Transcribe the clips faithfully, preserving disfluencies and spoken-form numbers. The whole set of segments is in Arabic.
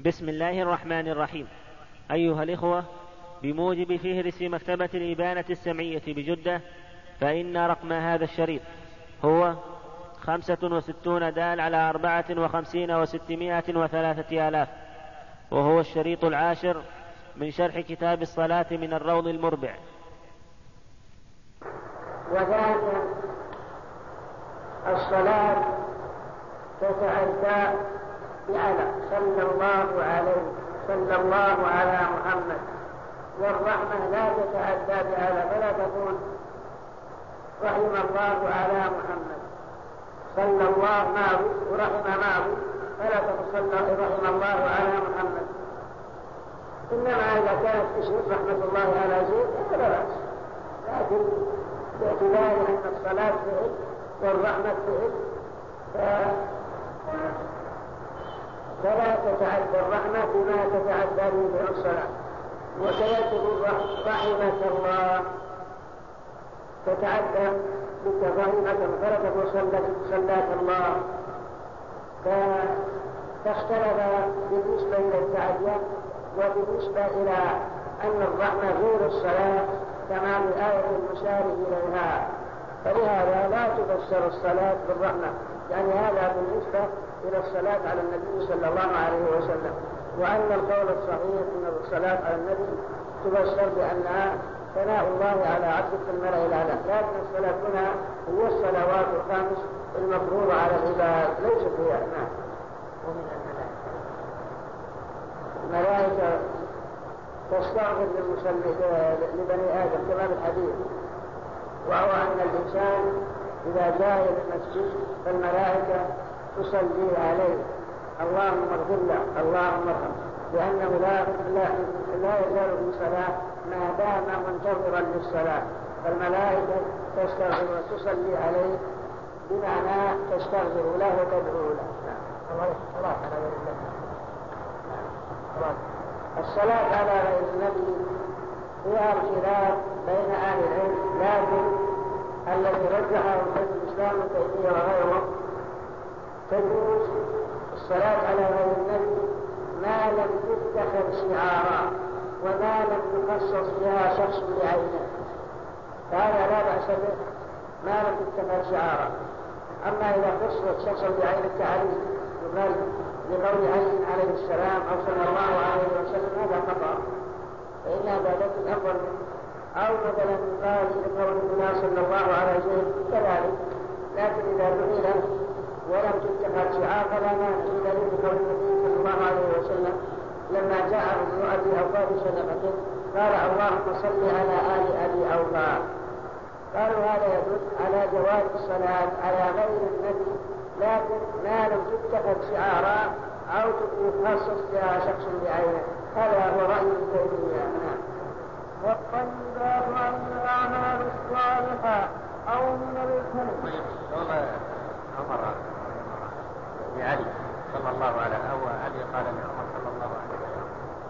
بسم الله الرحمن الرحيم. أيها الإخوة، بموجب فهرس مكتبة الإبانة السمعية بجدة، فإن رقم هذا الشريط هو خمسة وستون دال على أربعة وخمسين وستمائة وثلاثة آلاف، وهو الشريط العاشر من شرح كتاب الصلاة من الروض المربع. وذلك الصلاة تتعدى بعلى صلى الله عليه صلى الله على محمد، والرحمة لا تتعدى بعلى، فلا تقول رحم الله على محمد صلى الله معه ورحم معه، فلا تقول رحم الله على محمد. إنما إذا كانت تشهد رحمة الله على زيد فلا بأس، لكن باعتبار أن الصلاة فعل والرحمة فعل فلا تتعدى الرحمة بما تتعدى به الصلاة. وسيكون رحمة الله تتعدى بك رحمة فرقة صلاة الله، فاختلف بالنسبة إلى التعدية وبالنسبة إلى أن الرحمة غير الصلاة كما الآية المشار إليها، فلهذا لا تفسر الصلاة بالرحمة، يعني هذا بالنسبة إلى الصلاة على النبي صلى الله عليه وسلم. وأن القول الصحيح أن الصلاة على النبي تفسر بأنها ثناء الله على عبده في الملأ الأعلى، لكن الصلاة هنا هي الصلوات الخمس المفروضة على العباد ليست هي. نعم. ومن الملائكة تستغفر لبني آدم كما في الحديث، وهو أن الإنسان إذا جاء إلى المسجد فالملائكة تصلي عليه اللهم اغفر له اللهم ارحمه، لأنه لا, لا, لا يزال في صلاة ما دام منتظرا للصلاة، فالملائكة تستغفر وتصلي عليه بمعنى تستغفر له وتدعو له. الصلاة على غير النبي فيها الخلاف بين أهل العلم، لكن الذي رجحه شيخ الإسلام ابن تيمية وغيره تجوز الصلاة على غير النبي ما لم تتخذ شعارا وما لم يخصص بها شخص بعينه، فهذا لا بأس به ما لم تتخذ شعارا. أما إذا خصصت شخص بعين التعريف يقال لقول علي عليه السلام أو صلى الله عليه وسلم هذا خطأ، فإن هذا لكن أفضل، أو مثلا يقال لقول الله صلى الله عليه وسلم كذلك، لكن إذا دعي ولم تتخذ شعار فلا مانع من ذلك قول النبي صلى الله عليه وسلم لما جاء ابن ابي اوفى بصدقته قال اللهم صل على ال ابي اوفى، قالوا هذا يدل على جواز الصلاه على غير النبي، لكن ما لم تتخذ شعارا او يخصص بها شخص بعينه، هذا هو راي ابن تيميه. والطيبات عن الاعمال الصالحه او من الكلم. عمر لعلي صلى الله عليه أو علي قال لعمر صلى الله عليه وسلم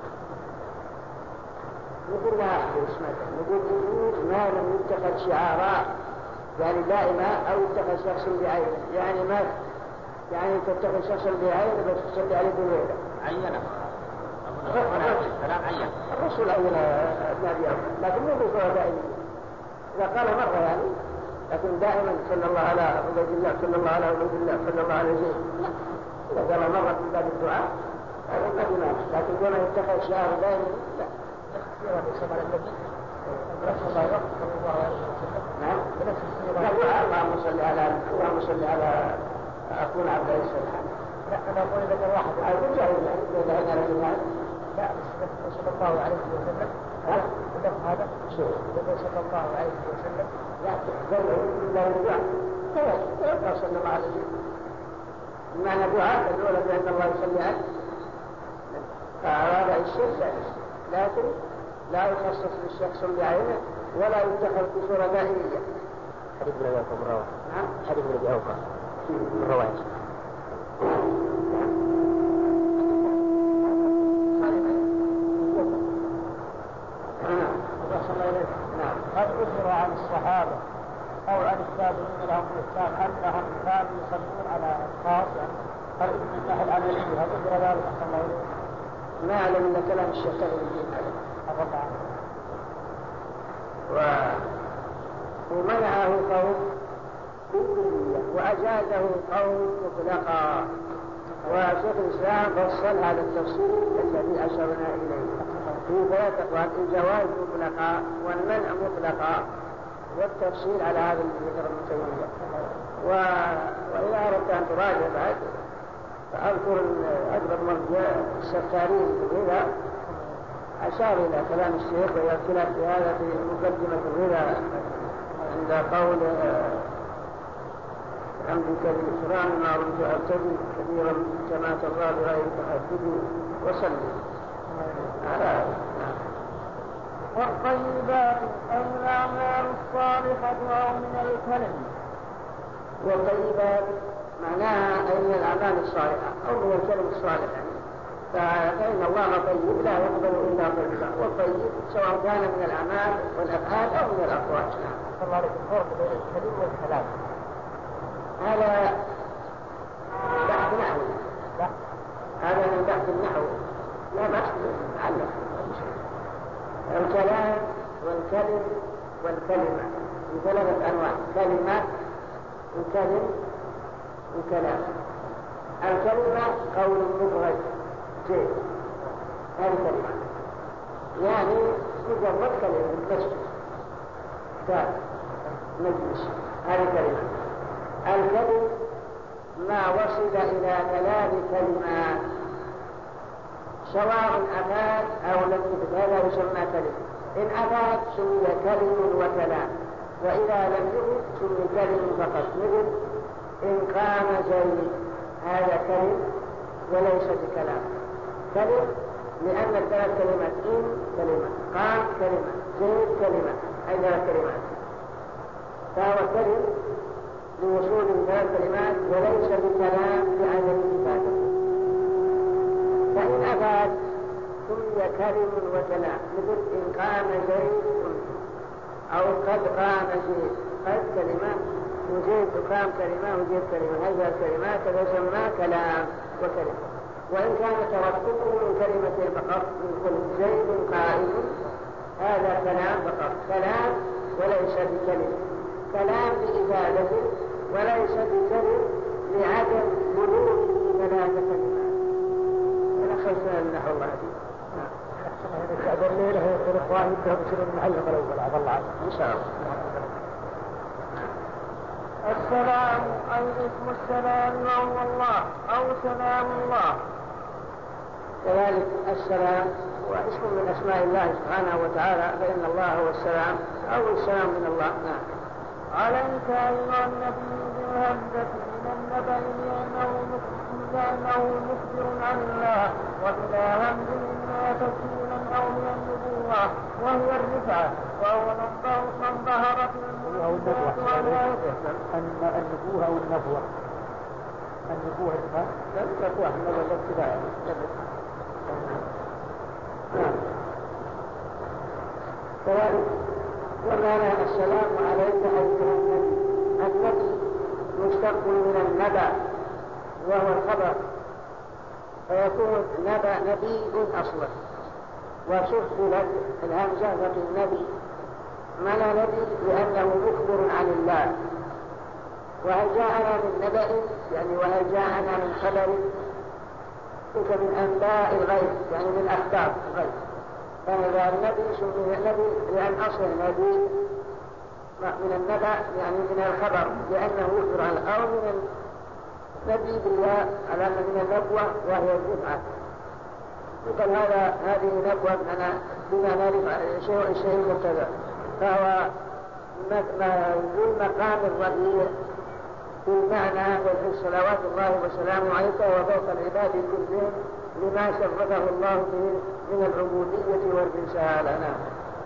نقول لا اسمه نقول يجوز ما لم يتخذ شعارا، يعني دائما أو يتخذ شخص بعينه، يعني ما يعني تتخذ شخص بعينه بس تصلي عليه بغيره عينه السلام عين الرسول عين النبي، لكن مو بصورة دائما، إذا قال مرة يعني، لكن دائما صلى الله على عبد الله صلى الله على عبد الله صلى الله عليه وسلم، إذا قال مرة من باب الدعاء هذا ما في مانع، لكن دون يتخذ شعار دائما لا. نعم. اللهم صل على اللهم صل على أكون عبد الله السلام. لا أنا أقول ذكر واحد. أقول جاهز إذا هذا رجل لا صلى الله عليه وسلم. ها؟ هذا شو؟ صلى الله عليه وسلم. لا تقبل إلا الدعاء كيف صلى الله عليه وسلم معنى دعاء تدعو بأن الله يصلي عليه، فهذا الشيء لكن لا يخصص للشخص بعينه ولا يتخذ بصورة دائمية. حديث من أوقع بالرواية. نعم. حديث من أوقع بالرواية. قد أثر عن الصحابة أو عن التابعين لهم الإسلام أنهم كانوا يصلون على أشخاص، يعني هل من الناحية العملية هل أثر ذلك أحسن الله إليه؟ ما أعلم إلا كلام الشيخ الدين عليه ومنعه قوم بالكلية وأجازه قوم مطلقا، وشيخ الإسلام فصل هذا التفصيل الذي أشرنا إليه في ثلاث أقوال: الجواز مطلقا والمنع مطلقا والتفصيل على هذا الذكر المتوية. وإذا أردت أن تراجع بعد فأذكر أكبر مرجع السفارين في الغذاء أشار إلى كلام الشيخ ويأتينا في هذا في مقدمة الغذاء عند قول حمدك بالإكرام ما رمت أرتدي كبيرا كما ترضى بغير تحدد وسلم على والطيبات أو الأعمال الصالحة أو من الكلم. والطيبات معناها أي من الأعمال الصالحة أو من الكلم الصالح، فإن الله طيب لا يقبل إلا طيبا، والطيب سواء كان من الأعمال والأفعال أو من الأقوال. الله عليك الفرق بين الكلم والكلام هذا بحث نحو، هذا من بحث النحو لا بحث عنه. الكلام والكلم والكلمة ثلاثة أنواع: كلمة وكلم وكلام. الكلمة قول مفرد جيد، هذه كلمة يعني مجرد كلمة بس كمجلس، هذه كلمة. الكلم ما وصل إلى ثلاث كلمات سواء أفاد أو لم يفد، هذا يسمى كلم. إن أفاد سمي كلم وكلام، وإذا لم يفد سمي كلم فقط. مثل إن قام زيد، هذا كلم وليس بكلام. كلم لأن الثلاث كلمات: إن كلمة، قام كلمة، زيد كلمة، أي ثلاث كلمات، فهو كلم لوصول ثلاث كلمات وليس بكلام لعدم إفادته. فإن أفاد سمي كلم وكلام، مثل إن قام زيد أو قد قام زيد، قد كلمة وزيد قام كلمة وزيد كلمة، هذه الكلمات تسمى كلام وكلمة. وإن كان ترتبه من كلمتين فقط، مثل زيد قائم، هذا كلام فقط، كلام وليس بكلمة، كلام بإفادته وليس بكلم لعدم بلوغ ثلاثة كلمات. ونخلصنا النحو الله دي هذا الليلة يقول إخواني بدهم يصيرون المعلق الأول عبد الله إن شاء الله. السلام أي اسم السلام وهو الله أو سلام الله. كذلك السلام هو اسم من أسماء الله سبحانه وتعالى، فإن الله هو السلام أو السلام من الله. نعم. عليك أيها النبي بالهمزة من النبأ لأنه مخبر عن الله، وبلا همز إما تسهيلا أو من النبوة وهي الرفعة، وهو من ظهر في المنبوة النبوة أو النبوة النبوة الرفعة لا النبوة النبوة الابتداء. نعم. كذلك ومعنى السلام عليك أيها النبي. النبي مشتق من النبأ وهو الخبر، فيكون نبأ نبي أصلا، وشفلت الهمزة في النبي معنى نبي لأنه مخبر عن الله. وهل جاءنا من نبأ يعني وهل جاءنا من خبر، تلك من أنباء الغيب يعني من أخبار الغيب. فهذا النبي سمي النبي لأن أصل النبي من النبأ يعني من الخبر لأنه يخبر عن أو من النبي بالله على أن من النبوة وهي الرفعة. يقول هذا هذه نبوة بما نعرف شيء شيء مبتدأ، فهو ذو المقام الرفيع في المعنى والحس صلوات الله وسلامه عليك وفوق العباد كلهم لما شرفه الله به من العبودية والرسالة.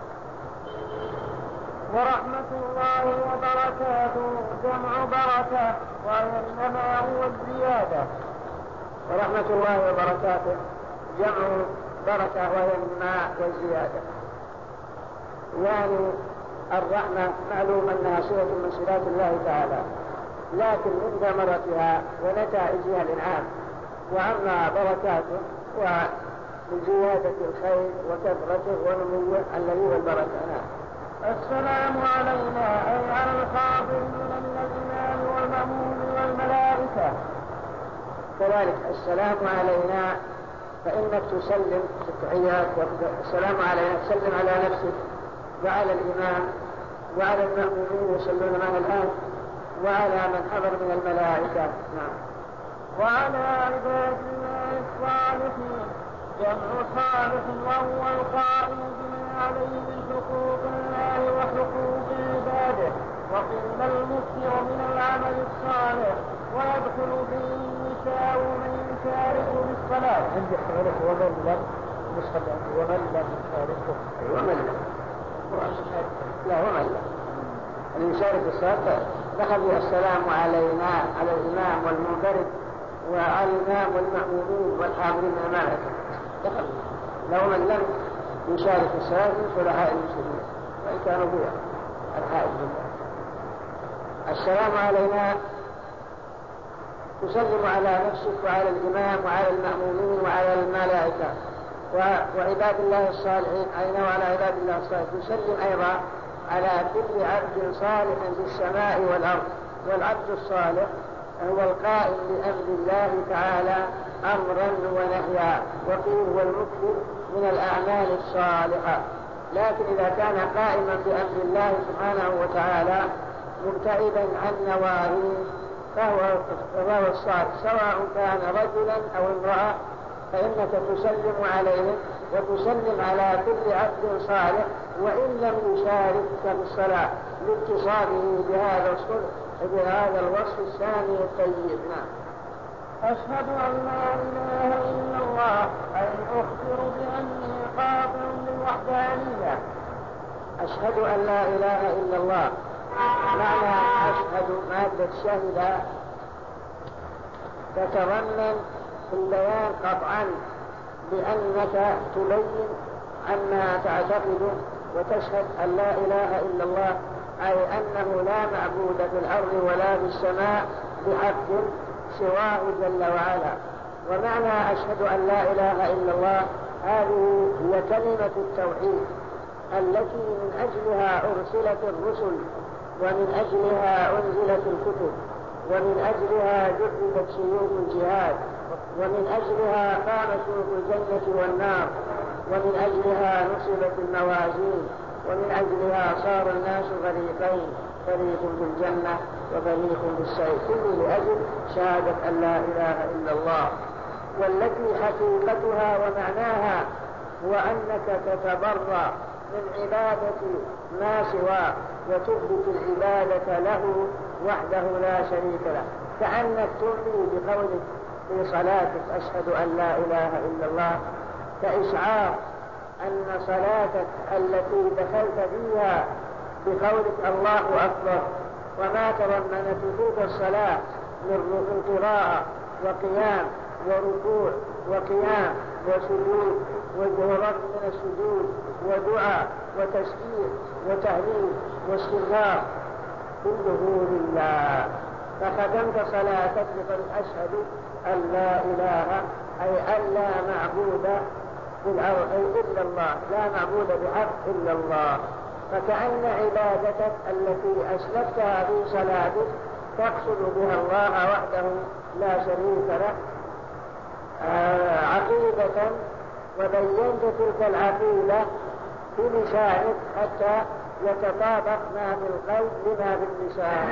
ورحمة الله وبركاته جمع بركة وإنما هو الزيادة. ورحمة الله وبركاته جمع بركة وهي الماء والزيادة. يعني الرحمة معلوم أنها صلة من صفات الله تعالى، لكن من ثمرتها ونتائجها الإنعام. وأما بركاته لزيادة الخير وكثرته ونموه الذي هو البركة. السلام علينا أي على الحاضرين من الإمام والمأمون والملائكة. كذلك السلام علينا فإنك تسلم في التحيات، السلام علينا تسلم على نفسك وعلى الإمام وعلى المأمومين يصلون معنا الآن وعلى من حضر من الملائكة. نعم. وعلى عباد الله الصالحين جمع صالح وهو القائم بما عليه من حقوق الله وحقوق عباده، وقيل المكثر من العمل الصالح ويدخل فيه النساء من يشارك بالصلاة. عندي حضرتك ومن لم نسخة ومن لم يشاركه ومن لم لا ومن لم أن يشارك بالصلاة دخل السلام علينا على الإمام والمنفرد وعلى الإمام والمأمومين والحاضرين من الملائكة دخل. لو من لم يشارك الصلاة من صلحاء المسلمين وإن كانوا بها الحائز بالله. السلام علينا تسلم على نفسك وعلى الإمام وعلى المأمومين وعلى الملائكة وعباد الله الصالحين أين وعلى عباد الله الصالحين. تسلم أيضا على كل عبد صالح في السماء والأرض، والعبد الصالح هو القائم بأمر الله تعالى أمرا ونهيا، وقيل هو المكثر من الأعمال الصالحة. لكن إذا كان قائما بأمر الله سبحانه وتعالى مبتعدا عن نواهيه فهو فهو الصالح، سواء كان رجلا أو امرأة، فإنك تسلم عليه وتسلم على كل عبد صالح وإن لم يشارك في الصلاة لاتصاله بهذا الصلح بهذا الوصف الثاني الطيب. نعم. أشهد أن لا إله إلا الله أي أخبر بأني قاطع بالوحدانية. أشهد أن لا إله إلا الله معنى أشهد مادة شهد تتضمن البيان قطعا بأنك تبين عما تعتقده وتشهد أن لا إله إلا الله أي أنه لا معبود في الأرض ولا في السماء بحق سواه جل وعلا. ومعنى أشهد أن لا إله إلا الله هذه هي كلمة التوحيد التي من أجلها أرسلت الرسل ومن أجلها أنزلت الكتب ومن أجلها جعلت سيوف الجهاد ومن أجلها قام سيوف الجنة والنار ومن أجلها نصبت الموازين ومن أجلها صار الناس فريقين، فريق بالجنة وفريق بالسعير، كل لأجل شهادة أن لا إله إلا الله، والتي حقيقتها ومعناها هو أنك تتبرأ من عبادة ما سواه وتثبت العبادة له وحده لا شريك له، كأنك تؤمن بقولك في صلاتك أشهد أن لا إله إلا الله، كإشعار أن صلاتك التي دخلت فيها بقولك الله أكبر وما تضمنت تلك الصلاة من قراءة وقيام وركوع وقيام وسجود ورد من السجود ودعاء وتسبيح وتهليل واستغفار كله لله، فختمت صلاتك بقول أشهد أن لا إله أي أن لا معبود إلا الله، لا معبود بحق إلا الله، فكأن عبادتك التي أسلفتها في صلاتك تقصد بها الله وحده لا شريك له آه عقيدة، وبينت تلك العقيدة بلسانك حتى يتطابق ما في القلب بما في اللسان.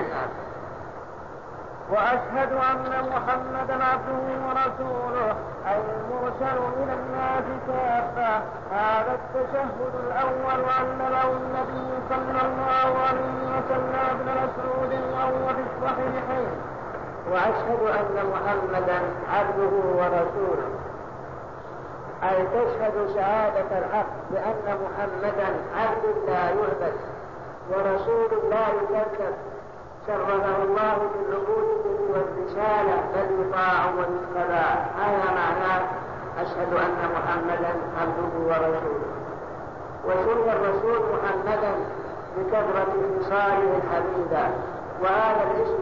وأشهد أن محمدا عبده ورسوله أي المرسل إلى الناس كافة. هذا التشهد الأول علمه النبي صلى الله عليه وسلم ابن مسعود وهو في الصحيحين. وأشهد أن محمدا عبده ورسوله أي تشهد شهادة الحق بأن محمدا عبد لا يعبد ورسول لا يكذب، شرفه الله بالعبودية والرسالة بل يطاع ويتبع. هذا معناه أشهد أن محمدا عبده ورسوله. وسمي الرسول محمدا بكثرة خصاله الحميدة، وهذا الاسم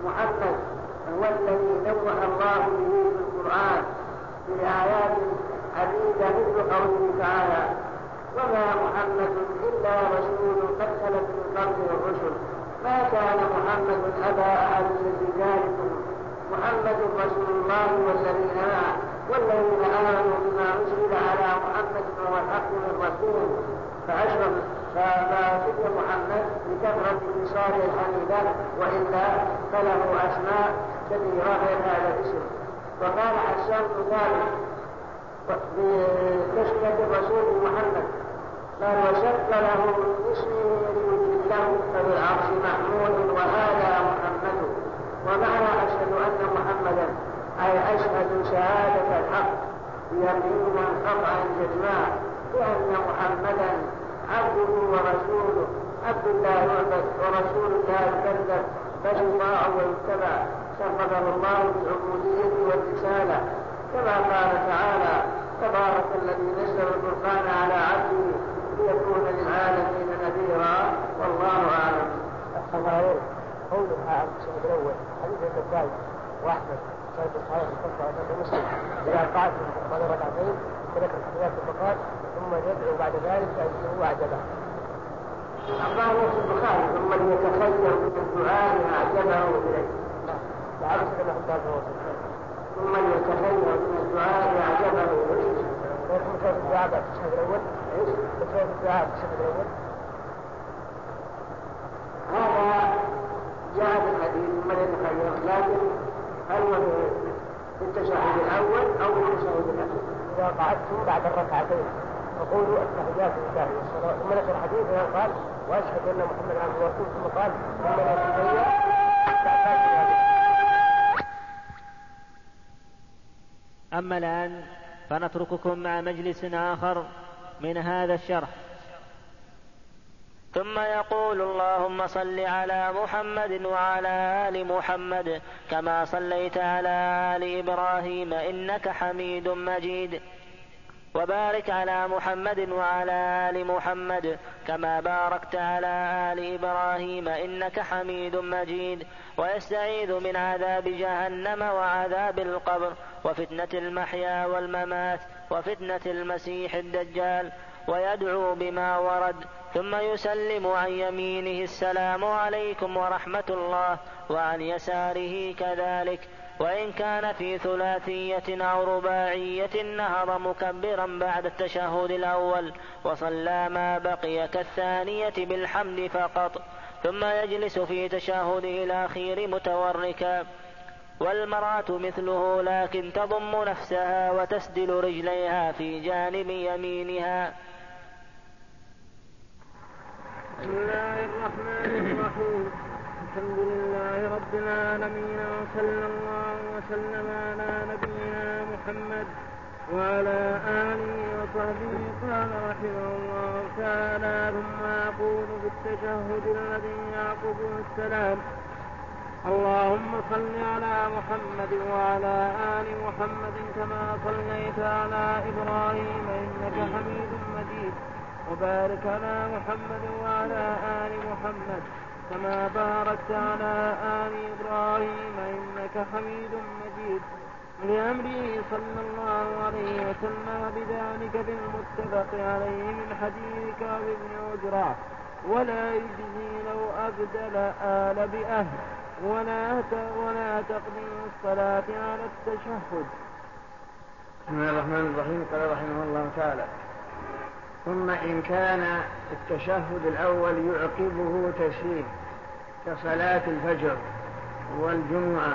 محمد هو الذي نوه الله به في القرآن في آيات عديدة مثل قوله تعالى وما محمد إلا رسول قد خلت من قبله الرسل ما كان محمد أبا أحد من رجالكم محمد رسول الله والذين معه والذين آمنوا بما أنزل على محمد وهو الحق من ربهم فأشرف فذكر محمد بكثرة اتصاله الحميدة وإلا فله أسماء كثيرة غير هذا الاسم. وقال حسان بن ثابت بتسمية الرسول محمد قال وشق له من اسمه ليجله فبالعرش محمود وهذا محمد. ومعنى أشهد أن محمدا أي أشهد شهادة الحق يقينا قطعا جزما بأن محمدا عبده ورسوله عبد الله يعبد ورسول الله يكذب بل يطاع ويتبع شرفه الله بالعبودية والرسالة كما قال تعالى تبارك الذي نزل القرآن على عبده ليكون للعالمين نذيرا والله أعلم. الخبائر قولها الشهد الأول حديث النسائي وأحمد شهد الصحيح الخمسة وشهد مسلم إذا قعد في ركعتين وذكر تحيات البقاء ثم يدعو بعد ذلك فإنه أعجبه. الله نفس البخاري ثم يتخير من الدعاء ما أعجبه إليه. لعل سيدنا حمدان فوصل ثم يتخير من الدعاء ما أعجبه إليه. ويكون كيف الدعاء بعد الشهد الأول؟ كيف الدعاء في الشهد الأول؟ هذا جاء في الحديث ثم يتخير لكن هل هو في التشهد الأول أو في التشهد الأخير؟ إذا قعدتم بعد الركعتين فقولوا التحيات لله والصلاة ثم نشر الحديث قال وأشهد أن محمدا عبده ورسوله ثم قال ثم يتخير. أما الآن فنترككم مع مجلس آخر من هذا الشرح. ثم يقول اللهم صل على محمد وعلى آل محمد كما صليت على آل إبراهيم إنك حميد مجيد وبارك على محمد وعلى آل محمد كما باركت على آل إبراهيم إنك حميد مجيد ويستعيذ من عذاب جهنم وعذاب القبر وفتنة المحيا والممات وفتنة المسيح الدجال ويدعو بما ورد ثم يسلم عن يمينه السلام عليكم ورحمة الله وعن يساره كذلك. وإن كان في ثلاثية أو رباعية نهض مكبرا بعد التشهد الأول وصلى ما بقي كالثانية بالحمد فقط ثم يجلس في تشهده الأخير متوركا. والمرأة مثله لكن تضم نفسها وتسدل رجليها في جانب يمينها. بسم الله الرحمن الرحيم الحمد لله رب العالمين وصلى الله وسلم على نبينا محمد وعلى آله وصحبه. قال رحمه الله تعالى ثم أقول في التشهد الذي يعقبه السلام اللهم صل على محمد وعلى آل محمد كما صليت على إبراهيم إنك حميد مجيد وبارك على محمد وعلى آل محمد كما باركت على آل إبراهيم إنك حميد مجيد لأمره صلى الله عليه وسلم بذلك بالمتفق عليه من حديث كعب بن عجرة ولا يجزي لو أبدل آل بأهل ولا ولا تقديم الصلاة على التشهد. بسم الله الرحمن الرحيم. قال رحمه الله تعالى ثم إن كان التشهد الأول يعقبه تسليم كصلاة الفجر والجمعة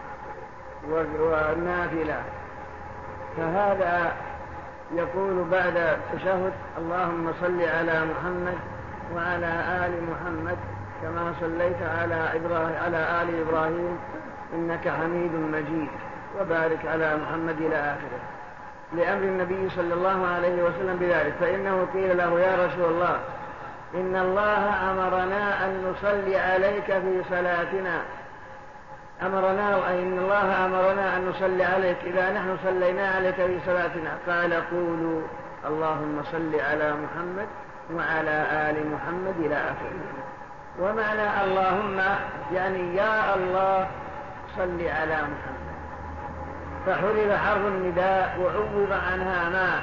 والنافلة فهذا يقول بعد التشهد اللهم صل على محمد وعلى آل محمد كما صليت على إبراهيم على آل إبراهيم إنك حميد مجيد وبارك على محمد إلى آخره لأمر النبي صلى الله عليه وسلم بذلك. فإنه قيل له يا رسول الله إن الله أمرنا أن نصلي عليك في صلاتنا أمرنا أي إن الله أمرنا أن نصلي عليك إذا نحن صلينا عليك في صلاتنا. قال قولوا اللهم صل على محمد وعلى آل محمد إلى آخره. ومعنى اللهم يعني يا الله صل على محمد فحرف حرف النداء وعوض عنها ما.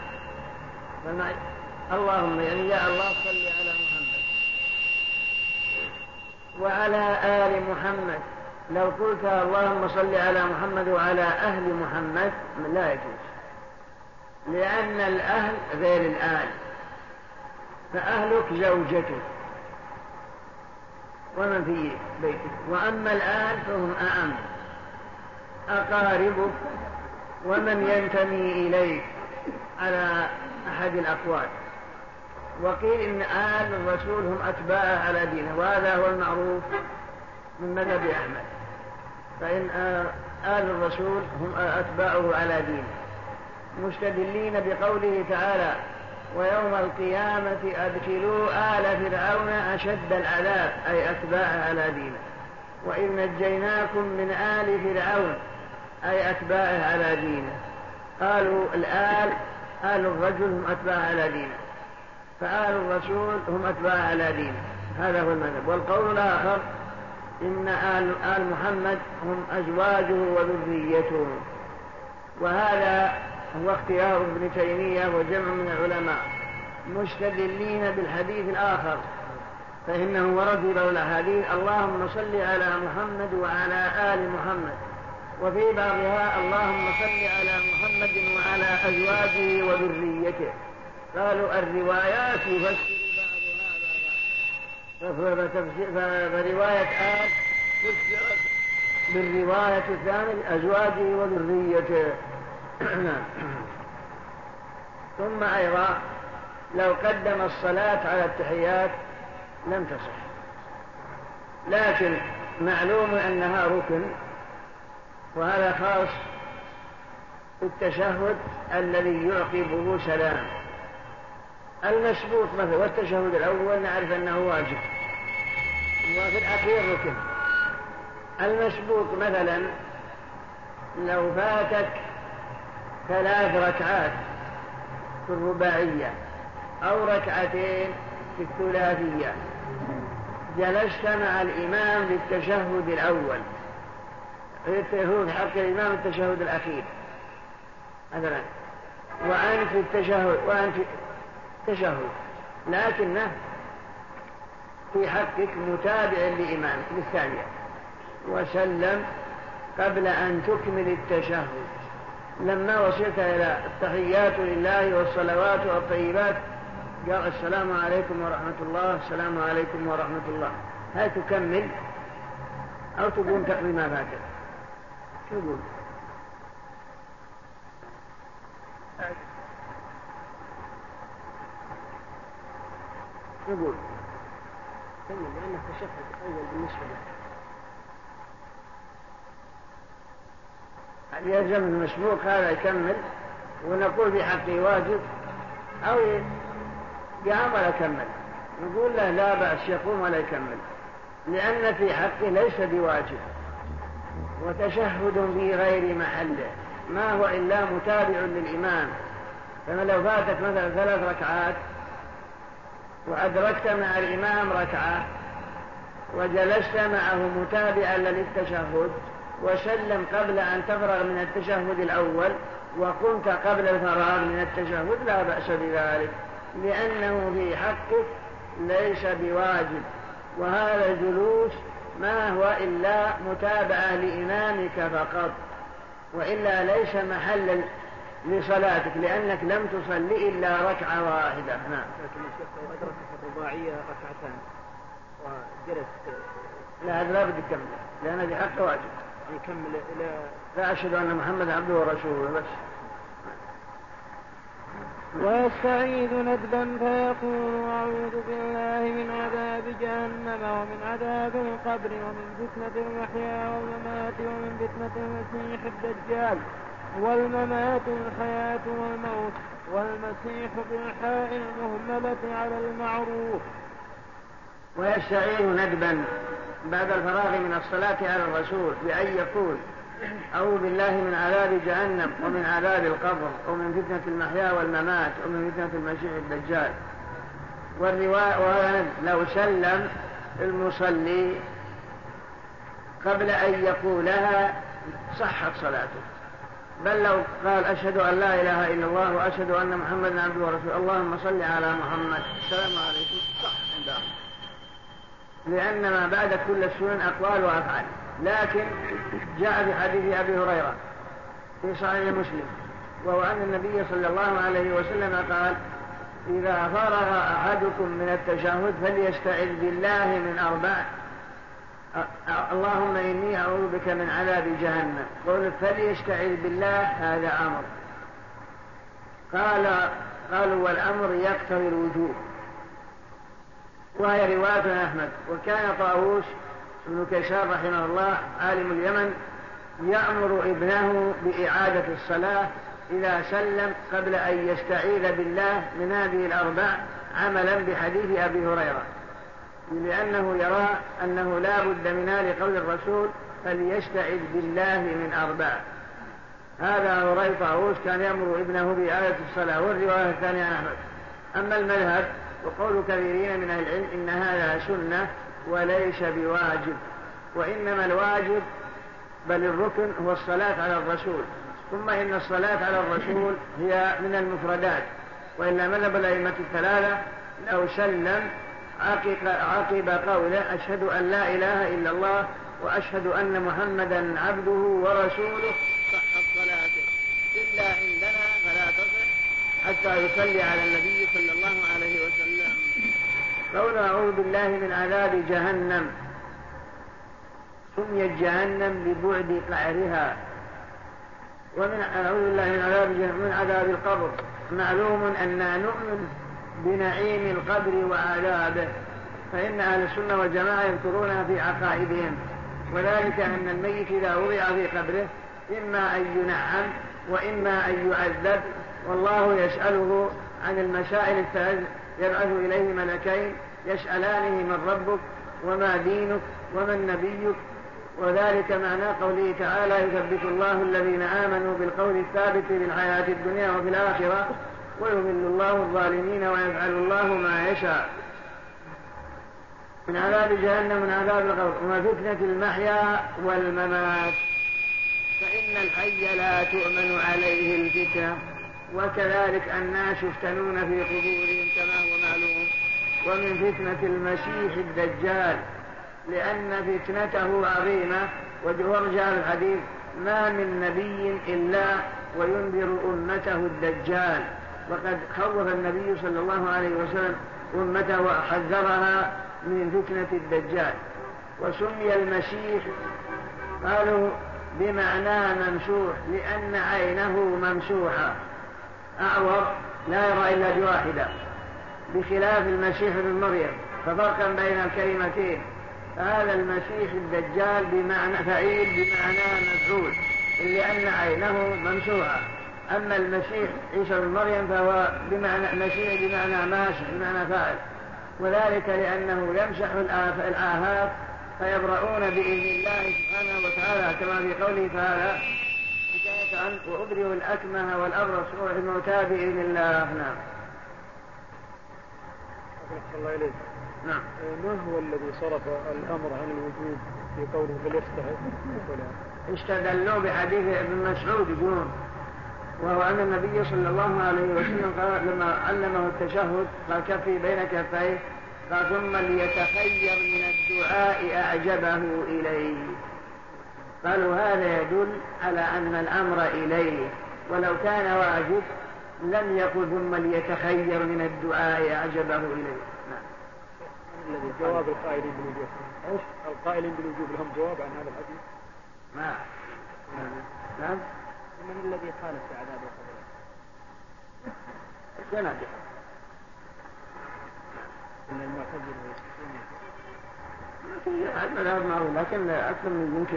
اللهم يعني يا الله صل على محمد وعلى آل محمد. لو قلت اللهم صل على محمد وعلى أهل محمد لا يجوز، لأن الأهل غير الآل، فأهلك زوجتك ومن في بيتك، وأما الآل فهم أعم، أقاربك ومن ينتمي إليك على أحد الأقوال. وقيل إن آل الرسول هم أتباعه على دينه، وهذا هو المعروف من مذهب أحمد، فإن آل الرسول هم أتباعه على دينه، مستدلين بقوله تعالى ويوم القيامة أدخلوا آل فرعون أشد العذاب، أي أتباعه على دينه. وإذ نجيناكم من آل فرعون، أي أتباعه على دينه. قالوا الآل آل الرجل هم أتباعه على دينه، فآل الرسول هم أتباعه على دينه، هذا هو المذهب. والقول الآخر إن آل, آل محمد هم أزواجه وذريته، وهذا هو اختيار ابن تيمية وجمع من العلماء، مستدلين بالحديث الآخر، فإنه ورد له الأحاديث اللهم صل على محمد وعلى آل محمد، وفي بعضها اللهم صل على محمد وعلى أزواجه وذريته. قالوا الروايات يفسر بعضها بعضا، فرواية آل فسرت بالرواية الثانية أزواجه وذريته. ثم أيضا لو قدم الصلاة على التحيات لم تصح، لكن معلوم أنها ركن، وهذا خاص بالتشهد الذي يعقبه سلام. المسبوق مثلا والتشهد الأول نعرف أنه واجب، وفي الأخير ركن. المسبوق مثلا لو فاتك ثلاث ركعات في الرباعية أو ركعتين في الثلاثية، جلست مع الإمام للتشهد الأول، في حق الإمام التشهد الأخير مثلا، وأنت في التشهد وأنت في التشهد، لكنه في حقك متابع لإمامك للثانية، وسلم قبل أن تكمل التشهد. لما وصلت إلى التحيات لله والصلوات والطيبات قال السلام عليكم ورحمة الله، السلام عليكم ورحمة الله، هل تكمل أو تقوم تقضي ما فاتك؟ تقول تقول كمل، لأنه تشهد أول بالنسبة لك. يلزم المسبوق هذا يكمل، ونقول في حقه واجب أو يقام ولا يكمل، نقول له لا بأس يقوم ولا يكمل، لأن في حقه ليس بواجب، وتشهد في غير محله، ما هو إلا متابع للإمام. فما لو فاتك مثلا ثلاث ركعات وأدركت مع الإمام ركعة وجلست معه متابعا للتشهد وسلم قبل أن تفرغ من التشهد الأول وقمت قبل الفراغ من التشهد لا بأس بذلك، لأنه في حقك ليس بواجب، وهذا الجلوس ما هو إلا متابعة لإمامك فقط، وإلا ليس محلا لصلاتك، لأنك لم تصلي إلا ركعة واحدة. نعم. لكن الشيخ أدرك في الرباعية ركعتان وجلس، لا هذا لا بد يكمل، لأن في حق واجب يكمل إلى فأشهد أن محمد عبده ورسوله بس. ويستعيذ ندبا فيقول أعوذ بالله من عذاب جهنم ومن عذاب القبر ومن فتنة المحيا والممات ومن فتنة المسيح الدجال والممات الحياة والموت والمسيح بالحاء المهملة على المعروف. ويستعيذ ندبا بعد الفراغ من الصلاة على الرسول بأن يقول أعوذ بالله من عذاب جهنم ومن عذاب القبر ومن فتنة المحيا والممات ومن فتنة المسيح الدجال. والرواية لو سلم المصلي قبل أن يقولها صحت صلاته، بل لو قال أشهد أن لا إله إلا الله وأشهد أن محمدا عبده ورسوله اللهم صل على محمد السلام عليكم صح عندهم، لأن ما بعد كل السنن أقوال وأفعال. لكن جاء في حديث أبي هريرة في صحيح مسلم وهو أن النبي صلى الله عليه وسلم قال إذا فرغ أحدكم من التشهد فليستعذ بالله من أربع: اللهم إني أعوذ بك من عذاب جهنم. قل فليستعذ بالله، هذا أمر. قال قالوا والأمر يقتضي الوجوب، وهي رواية أحمد. وكان طاووس بن كيسان رحمه الله عالم اليمن يأمر ابنه بإعادة الصلاة إذا سلم قبل أن يستعيذ بالله من هذه الأربع، عملا بحديث أبي هريرة، لأنه يرى أنه لا بد منها لقول الرسول فليستعذ بالله من أربع. هذا هريرة طاووس كان يأمر ابنه بإعادة الصلاة، والرواية الثانية عن أحمد. أما المذهب وقول كثيرين من أهل العلم إن هذا سنة وليس بواجب، وإنما الواجب بل الركن هو الصلاة على الرسول، ثم إن الصلاة على الرسول هي من المفردات. وإلا مذهب الأئمة الثلاثة لو سلم عقب قوله أشهد أن لا إله إلا الله وأشهد أن محمدا عبده ورسوله صحت صلاته، إلا عندنا فلا تصح حتى يصلي على النبي صلى الله عليه وسلم. قول أعوذ بالله من عذاب جهنم، سميت جهنم لبعد قعرها. ومن أعوذ بالله من عذاب جهنم من عذاب القبر، معلوم أننا نؤمن بنعيم القبر وعذابه، فإن أهل السنة والجماعة يذكرونها في عقائدهم، وذلك أن الميت إذا وضع في قبره إما أن ينعم وإما أن يعذب، والله يسأله عن المسائل الثلاث، يبعث إليه ملكين يسألانه من ربك وما دينك ومن نبيك، وذلك معنى قوله تعالى يثبت الله الذين آمنوا بالقول الثابت في الحياة الدنيا وفي الآخرة ويضل الله الظالمين ويفعل الله ما يشاء. من عذاب جهنم من عذاب القبر وفتنة المحيا والممات، فإن الحي لا تؤمن عليه الفتنة، وكذلك الناس يفتنون في قبورهم كما هو معلوم. ومن فتنة المسيح الدجال، لأن فتنته عظيمة، وجاء الحديث ما من نبي إلا وينذر أمته الدجال، وقد خوف النبي صلى الله عليه وسلم أمته وحذرها من فتنة الدجال. وسمي المسيح قالوا بمعنى ممسوح لأن عينه ممسوحة، أعور لا يرى إلا بواحدة، بخلاف المسيح ابن مريم، ففرقا بين الكلمتين. هذا المسيح الدجال بمعنى فعيل بمعنى مفعول، لأن عينه ممسوحة. أما المسيح عيسى بن مريم فهو بمعنى مسيح بمعنى ماسح بمعنى فاعل، وذلك لأنه يمسح الآفات فيبرؤون بإذن الله سبحانه وتعالى، كما في قوله تعالى حكاية عن وأبرئ الأكمه والأبرص والموتى بإذن الله. نعم. الله إليك. نعم. ما هو الذي صرف الأمر عن الوجوب في قوله فليستعذ؟ استدلوا بحديث ابن مسعود يقولون، وهو أن النبي صلى الله عليه وسلم قال لما علمه التشهد قال كفي بين كفيه، قال ثم ليتخير من الدعاء أعجبه إليه. قالوا هذا يدل على أن الأمر إليه، ولو كان واجب لم يقل ثم ليتخير من الدعاء أعجبه إليه. نعم. الذي جواب القائلين بالوجوب، ايش القائلين بالوجوب لهم جواب عن هذا الحديث؟ ما نعم. من الذي خالف في عذاب القبر؟ الزنادقة. ان المعتزلة يشركون لكن هذا معروف، لكن أكثر من يمكن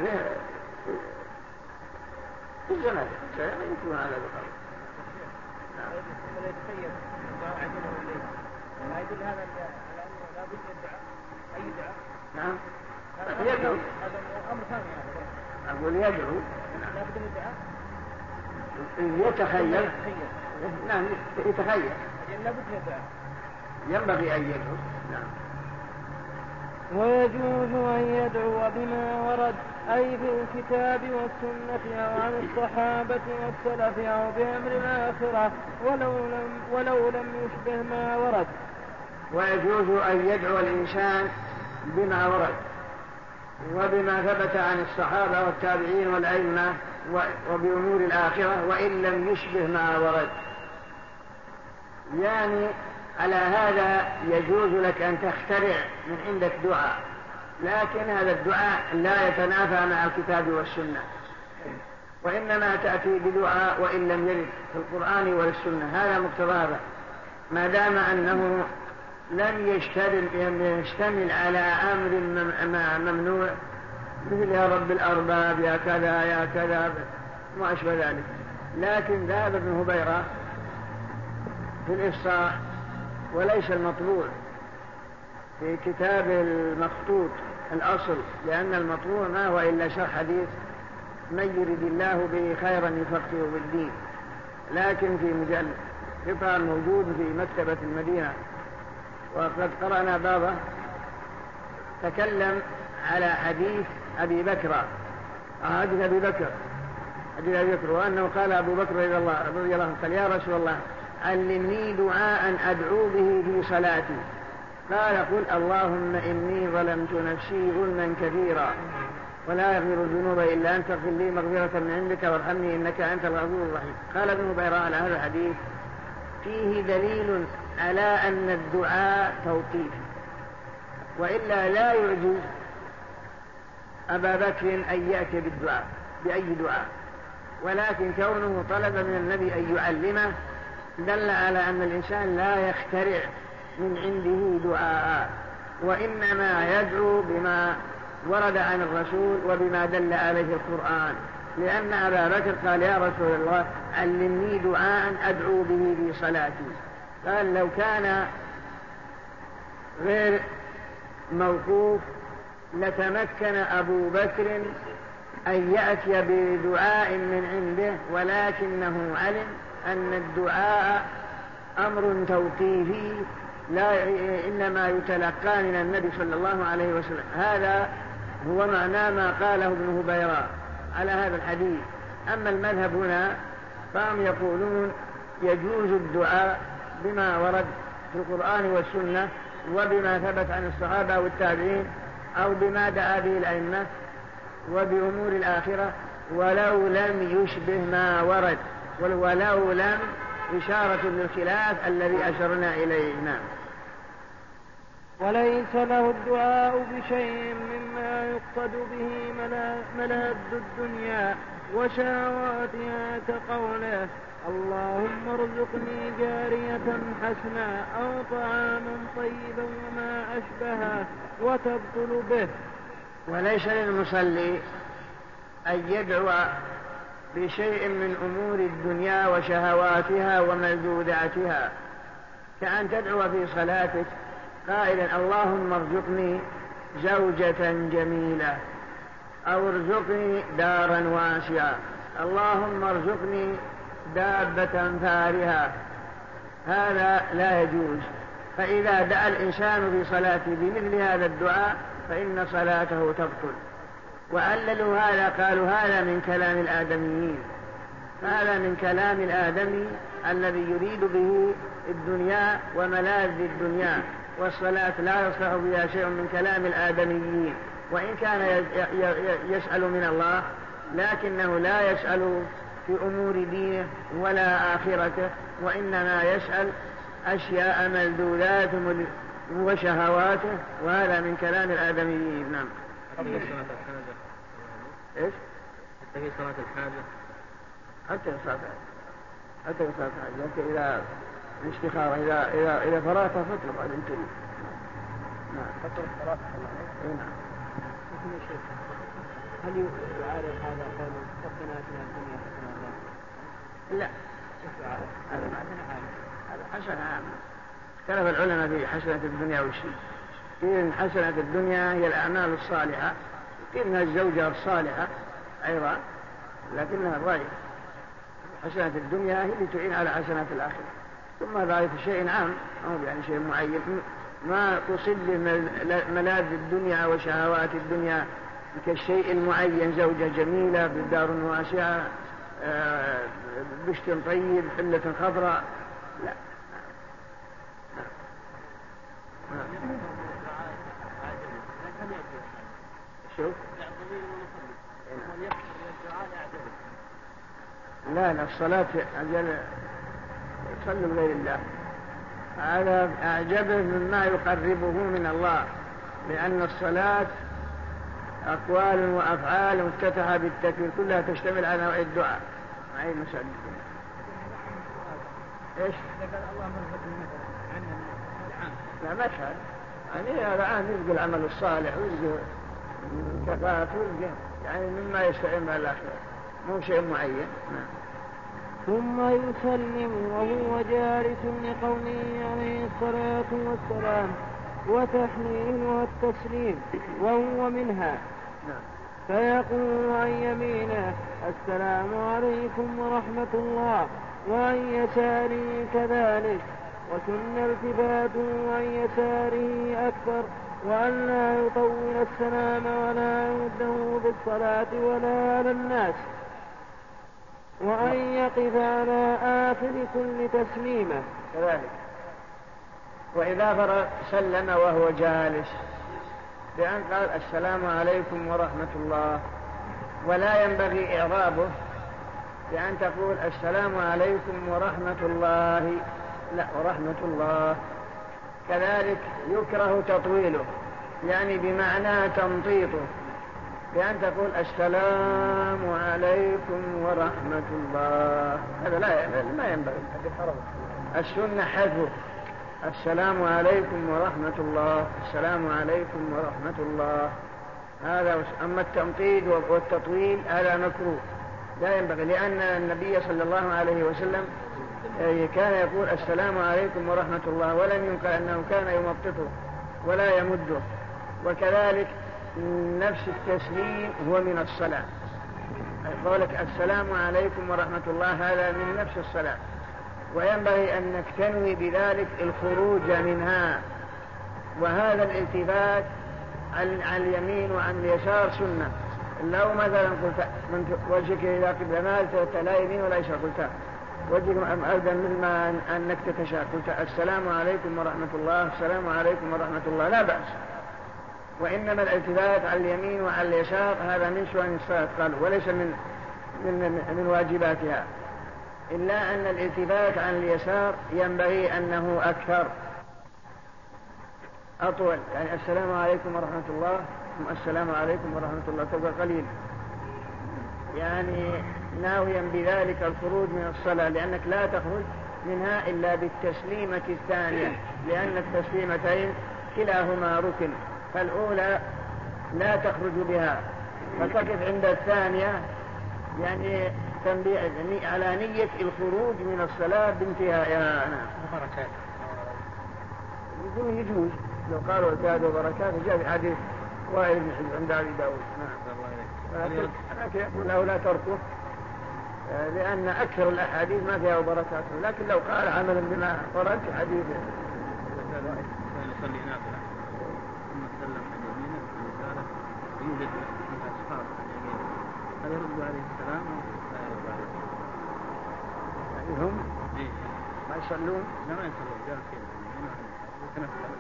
الزنادقة يمكن على القبر. نعم. يتخيل دعاء عجبه إليه، لا يدل هذا على أنه لا بد من الدعاء أي دعاء. نعم. يدعو. هذا أمر ثاني هذا. أقول يدعو. لا بد من الدعاء. يتخيل. نعم يتخيل. لا بد من الدعاء. ينبغي أن يدعو. نعم. ويجوز أن يدعو بما ورد أي في الكتاب والسنة أو عن الصحابة والسلف أو بأمر الآخرة ولو لم, ولو لم يشبه ما ورد. ويجوز أن يدعو الإنسان بما ورد وبما ثبت عن الصحابة والتابعين والأئمة وبأمور الآخرة وإن لم يشبه ما ورد. يعني على هذا يجوز لك أن تخترع من عندك دعاء، لكن هذا الدعاء لا يتنافى مع الكتاب والسنة، وإنما تأتي بدعاء وإن لم يرد في القرآن ولا السنة. هذا مقتضى هذا ما دام أنه لم يشتمل على أمر ممنوع مثل يا رب الأرباب يا كذا يا كذا ما أشبه ذلك. لكن ذهب ابن هبيرة في الإفصاح وليس المطبوع في كتاب المخطوط الأصل، لأن المطبوع ما هو إلا شرح حديث من يرد الله به خيرا يفقهه بالدين، لكن في مجلد قطع موجود في مكتبة المدينة وقد قرأنا بابه تكلم على حديث أبي بكر حديث أبي بكر حديث أبي بكر وأنه قال أبو بكر رضي الله عنه قال يا رسول الله علمني دعاء أدعو به في صلاتي. قال قل اللهم إني ظلمت نفسي ظلما كثيرا ولا يغفر الذنوب إلا أنت اغفر لي مغفرة من عندك وارحمني إنك أنت الغفور الرحيم. قال ابن هبيرة على هذا الحديث فيه دليل على أن الدعاء توقيفي، وإلا لا يعجز أبا بكر أن يأتي بالدعاء بأي دعاء، ولكن كونه طلب من النبي أن يعلمه دل على أن الإنسان لا يخترع من عنده دعاء، وإنما يدعو بما ورد عن الرسول وبما دل عليه القرآن. لأن أبا بكر قال يا رسول الله علمني دعاء أدعو به في صلاتي. قال لو كان غير موقوف لتمكن أبو بكر أن يأتي بدعاء من عنده، ولكنه علم أن الدعاء أمر توقيفي لا إنما يتلقى من النبي صلى الله عليه وسلم. هذا هو معنى ما قاله ابن هبيرة على هذا الحديث. أما المذهب هنا فهم يقولون يجوز الدعاء بما ورد في القرآن والسنة وبما ثبت عن الصحابة والتابعين أو بما دعا به الأئمة وبأمور الآخرة ولو لم يشبه ما ورد، ولو لم إشارة للخلاف الذي أشرنا إليه. نعم. وليس له الدعاء بشيء مما يقصد به ملاذ الدنيا وشهواتها كقوله اللهم ارزقني جارية حسنة أو طعاما طيبا وما أشبهه وتبطل به. وليس للمصلي أن يدعو بشيء من أمور الدنيا وشهواتها وملذوذاتها، كأن تدعو في صلاتك قائلا اللهم ارزقني زوجة جميلة أو ارزقني دارا واسعة، اللهم ارزقني دابة فارهة. هذا لا يجوز. فإذا دعا الإنسان في صلاته بمثل هذا الدعاء فإن صلاته تبطل. وعللوا هذا قالوا هذا من كلام الآدميين، هذا من كلام الآدمي الذي يريد به الدنيا وملاذ الدنيا، والصلاة لا يصلح بها شيء من كلام الآدميين، وإن كان يسأل من الله لكنه لا يسأل في أمور دينه ولا آخرته، وإنما يسأل أشياء ملذوذات وشهواته، وهذا من كلام الآدميين. نعم. حتى في صلاة الحاجة. إيش؟ حتى في صلاة الحاجة. حتى في صلاة الحاجة. حتى في صلاة الحاجة. لكن إذا الاستخارة إذا إذا إذا فرغت فاطلب بعد أن تريد. نعم. حتى الصلاة. نعم. هل يعارض هذا قول ربنا آتنا الدنيا حسنة؟ لا. هذا هذا حسنة عامة. اختلف العلماء في حسنة الدنيا والشيء. قيل حسنة الدنيا هي الأعمال الصالحة، قيل إنها الزوجة الصالحة أيضا، لكنها ضعيفة. حسنة الدنيا هي اللي تعين على حسنات الآخرة. ثم ضعيف شيء عام أو يعني شيء معين ما تصل ملاذ الدنيا وشهوات الدنيا كالشيء المعين، زوجة جميلة بدار واسعة، بشت طيب، حلة خضراء، لا. شوف لا لا الصلاة أجل يصلي بغير الله، هذا أعجبه مما يقربه من الله، لأن الصلاة أقوال وأفعال مفتتحة بالتكبير كلها تشتمل على نوع الدعاء. ما هي مسألة إيش؟ لا مشهد يعني هذا عام يلقى العمل الصالح ويلقى كفاءة ويلقى يعني مما يستعين به الآخرة، مو شيء معين. ثم يسلم وهو جالس لقوله عليه الصلاة والسلام وتحليلها التسليم وهو منها، فيقول عن يمينه السلام عليكم ورحمة الله، وعن يساره كذلك، وسن التفاته عن يساره أكثر، وأن لا يطول السلام ولا يمده بالصلاة ولا على الناس، وأن يقف على آخر كل تسليمة كذلك. وإذا فرغ سلم وهو جالس، بأن قال السلام عليكم ورحمة الله، ولا ينبغي إعرابه بأن تقول السلام عليكم ورحمة الله، لا ورحمة الله. كذلك يكره تطويله، يعني بمعنى تمطيطه، بأن تقول السلام عليكم ورحمة الله، هذا لا ما ينبغي. السنة حذفه السلام عليكم ورحمة الله، السلام عليكم ورحمة الله، هذا. أما التمطيط والتطويل هذا مكروه لا ينبغي، لأن النبي صلى الله عليه وسلم كان يقول السلام عليكم ورحمة الله، ولم ينقل أنه كان يمططه ولا يمده. وكذلك نفس التسليم هو من الصلاة، قولك السلام عليكم ورحمة الله هذا من نفس الصلاة، وينبغي أن نكتنوي بذلك الخروج منها. وهذا الالتفات عن اليمين وعن اليسار سنة. لو مثلا قلت من وجهك إلى قبل ما لا يمين ولا يسار، قلت وجهك أبدا مثل ما أنك تتشاء، قلت السلام عليكم ورحمة الله، السلام عليكم ورحمة الله، لا بأس. وإنما الالتفات على اليمين وعلى اليسار هذا من سنن الصلاة قالوا، وليس من من من واجباتها، إلا أن الالتفات عن اليسار ينبغي أنه أكثر أطول، يعني السلام عليكم ورحمة الله، السلام عليكم ورحمة الله تبقى قليل، يعني ناويا بذلك الخروج من الصلاة، لأنك لا تخرج منها إلا بالتسليمة الثانية، لأن التسليمتين كلاهما ركن، فالأولى لا تخرج بها، فتقف عند الثانية يعني تنبيه على نية الخروج من الصلاة بانتهائها. بركات يقول يجوز لو قالوا زاد وبركات، جاء حديث وائل بن حجر عند أبي داود. نعم. لكن يقول له لا تركه، لأن أكثر الأحاديث ما فيها وبركات، لكن لو قال عملا بما ورد حديث يصلي نافلة ثم سلم عن يمينه ويساره يوجد فيها أشخاص عن يمينه، هل يرد عليه السلام لا يرد عليه السلام؟ يعني هم إيه؟ ما يصلون؟ لا ما يصلون، جالسين يتنفل.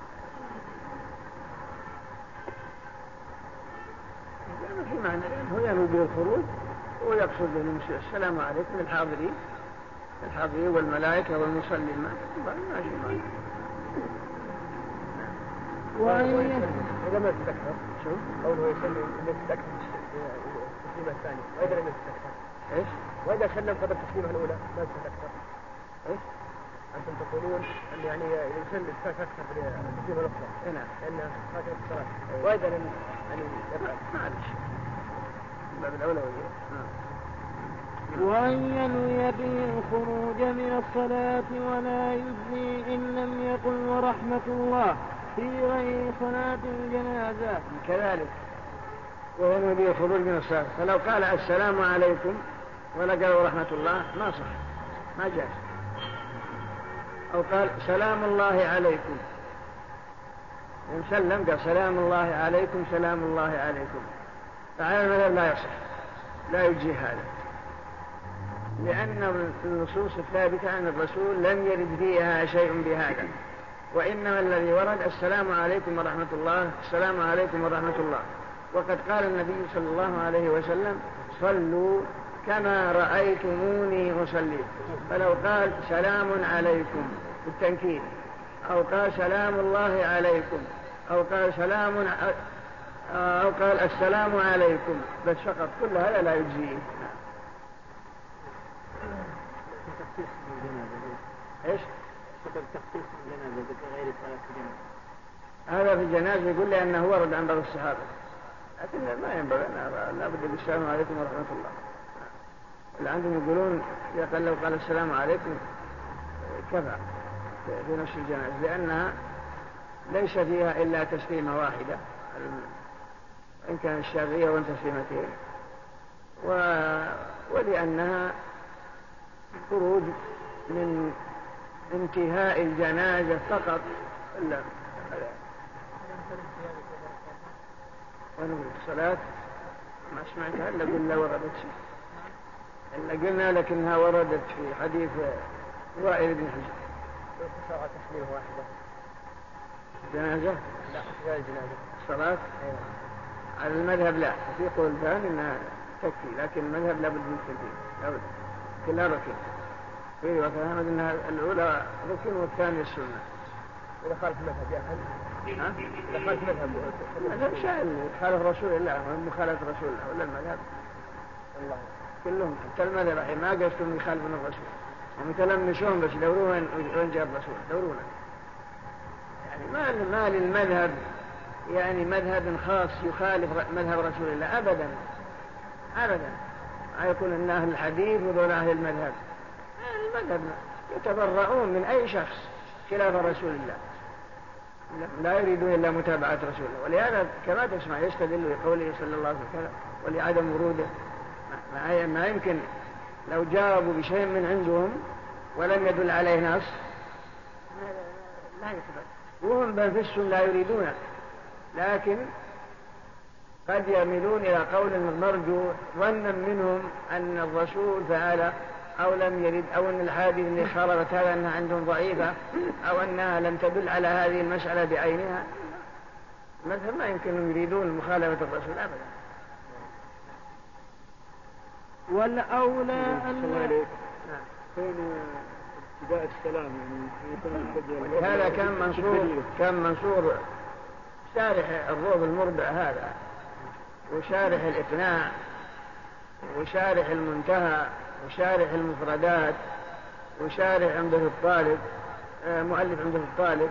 ما في معنى، هو ينوي بالخروج ويقصد بالمسيء السلام عليكم للحاضرين الحاضرين والملائكة والمصلين، ما في معنى. إذا ما تذكر شو قوله يسلم إذا تذكر التسليمة الثانية، وإذا لم يتذكر إيش؟ وإذا سلم قبل التسليمة الأولى ما تذكر إيش؟ أنتم تقولون أن يعني يسلم تذكر في التسليمة الأخرى نعم، لأنها فاتت الصلاة، وإذا لم يعني يفعل معلش باب الأولوية. وأن ينوي به الخروج من الصلاة ولا يجزي إن لم يقل ورحمة الله في غير صلاة الجنازة كذلك، وينوي به الخروج من الصلاة، فلو قال السلام عليكم ولا قال رحمة الله ما صح، ما جاز. أو قال سلام الله عليكم، إن سلم قال سلام الله عليكم سلام الله عليكم، فعلى المذهب لا يصح، لا يجزي هذا، لأن النصوص الثابتة عن الرسول لم يرد فيها شيء بهذا، وإنما الذي ورد السلام عليكم ورحمة الله، السلام عليكم ورحمة الله. وقد قال النبي صلى الله عليه وسلم صلوا كما رأيتموني أصلي، فلو قال سلام عليكم بالتنكير، أو قال سلام الله عليكم، أو قال سلام أو قال السلام عليكم بس فقط، كل هذا لا يجزيه. ايش؟ تخصيص الجنازة بغير صلاة الجنازة. هذا في الجنازة يقول لي أنه ورد عن بعض الصحابة، لكن ما ينبغي، لا بد بالسلام عليكم ورحمة الله. اللي عندهم يقولون يقول لو قال السلام عليكم كفى في نفس الجنازة، لأنها ليس فيها إلا تسليمة واحدة، إن كان الشافعية وإن تسليمتين، و... ولأنها خروج من انتهاء الجنازة فقط. لا ونقول الصلاة ما سمعتها إلا قلنا وردت شيء، إلا قلنا لكنها وردت في حديث وائل بن حجر. صلاة تسليمة واحدة جنازة؟ لا غير جنازة. الصلاة أيوة. على المذهب لا، في قول ثاني إنها تكفي، لكن المذهب لابد من التكفير، لابد كلها ركن. في رواية أحمد إنها الأولى ركن والثانية السنة. إذا خالف المذهب يا أخي؟ ها؟ إذا خالف المذهب المذهب شأن خالف رسول الله ومخالف رسول الله، ولا المذهب الله كلهم حتى المذهب ما قصدهم يخالفون الرسول، ومتلمسون بس يدورون وين جاء الرسول، يدورونه. يعني ما ما للمذهب يعني مذهب خاص يخالف مذهب رسول الله أبدا أبدا. ما يكون أن أهل الحديث ودون أهل المذهب، المذهب يتبرؤون من أي شخص خلاف رسول الله، لا يريدون إلا متابعة رسول الله. ولهذا كما تسمع يستدل بقوله صلى الله عليه وسلم ولعدم وروده. ما يمكن لو جاوبوا بشيء من عندهم ولم يدل عليه نص لا يثبت، وهم بنفسهم لا يريدونه، لكن قد يميلون إلى قول المرجو ظنا منهم أن الرسول فعل أو لم يرد، أو أن الحادث اللي خالفت هذا أنها عندهم ضعيفة، أو أنها لم تدل على هذه المسألة بعينها. مثلا ما يمكن يريدون مخالفة الرسول أبدا. والأولى أن كون ابتداء السلام يعني هذا كان منصور كان منصور شارح الروض المربع هذا، وشارح الإقناع، وشارح المنتهى، وشارح المفردات، وشارح عمدة الطالب، مؤلف عمدة الطالب،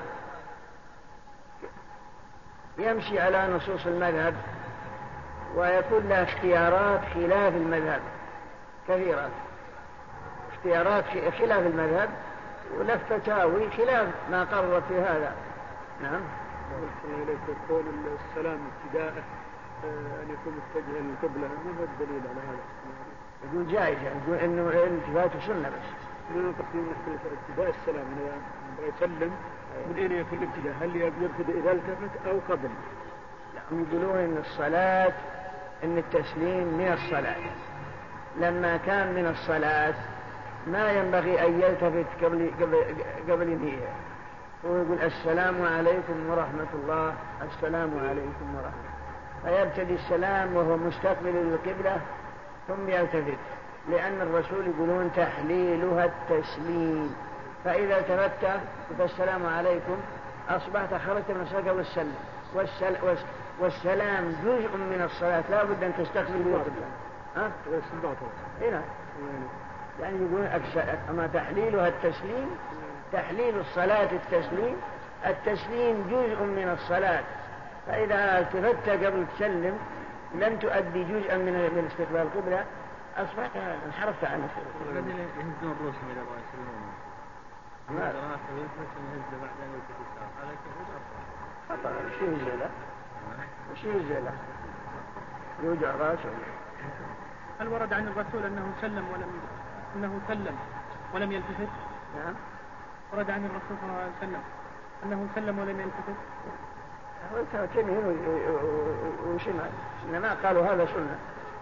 يمشي على نصوص المذهب ويكون له اختيارات خلاف المذهب كثيرة، اختيارات خلاف المذهب وله فتاوي خلاف ما قرر في هذا. نعم. قول السلام ابتداء أن يكون متجها للقبلة، ما هو الدليل على هذا؟ يقول جائز، يقول إنه الالتفات سنة بس. من تقديم ابتداء السلام أنا يسلم من أين يكون الابتداء؟ هل يبتدئ إذا التفت أو قبل؟ لا، يقولون إن الصلاة إن التسليم من الصلاة، لما كان من الصلاة ما ينبغي أن يلتفت قبل قبل قبل ينهيها، ويقول السلام عليكم ورحمة الله، السلام عليكم ورحمة الله، فيبتدي السلام وهو مستقبل للقبلة ثم يلتفت، لأن الرسول يقولون تحليلها التسليم، فإذا التفت فالسلام عليكم أصبحت خرجت من الصلاة والسلم، والسل... والسلام جزء من الصلاة لا بد أن تستقبل القبلة. ها؟ هنا يعني يقولون أما تحليلها التسليم، تحليل الصلاة التسليم، التسليم جزء من الصلاة، فإذا التفت قبل تسلم لم تؤدي جزءا من من استقبال القبلة، أصبحت انحرفت عن الصلاة. الذين يهزون الرسم إلى الله يسلمون. هذا راح يفلت يهز بعدين يتكسر، هذا كيف خطأ. شو يجي له؟ شو يجي له؟ يوجع راسه. هل ورد عن الرسول أنه سلم ولم أنه سلم ولم يلتفت؟ نعم. ورد عن الرسول صلى الله عليه وسلم أنه سلم ولم يلتفت؟ يمين وشمال، إنما قالوا هذا سنة.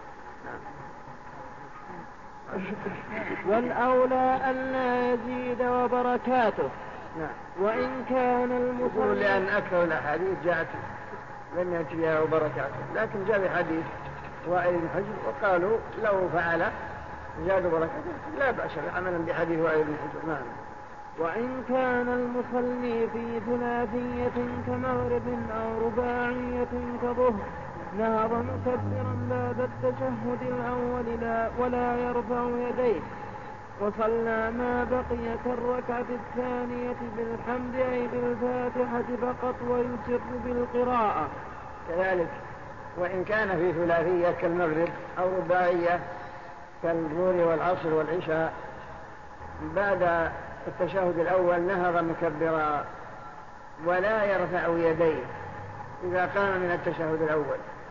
والأولى أن لا يزيد وبركاته. نعم. وإن كان المصلي لأن أكثر الأحاديث جاءت لم يأتي بها وبركاته، لكن جاء بحديث وائل بن حجر وقالوا لو فعل زاد بركاته لا بأس عملا بحديث وائل بن حجر. نعم. وإن كان المصلي في ثلاثية كمغرب أو رباعية كظهر نهض مكبرا بعد التشهد الأول لا ولا يرفع يديه، وصلى ما بقي كالركعة الثانية بالحمد أي بالفاتحة فقط ويسر بالقراءة. كذلك وإن كان في ثلاثية كالمغرب أو رباعية كالظهر والعصر والعشاء بعد التشهد الأول نهض مكبرا ولا يرفع يديه إذا قام من التشهد الأول،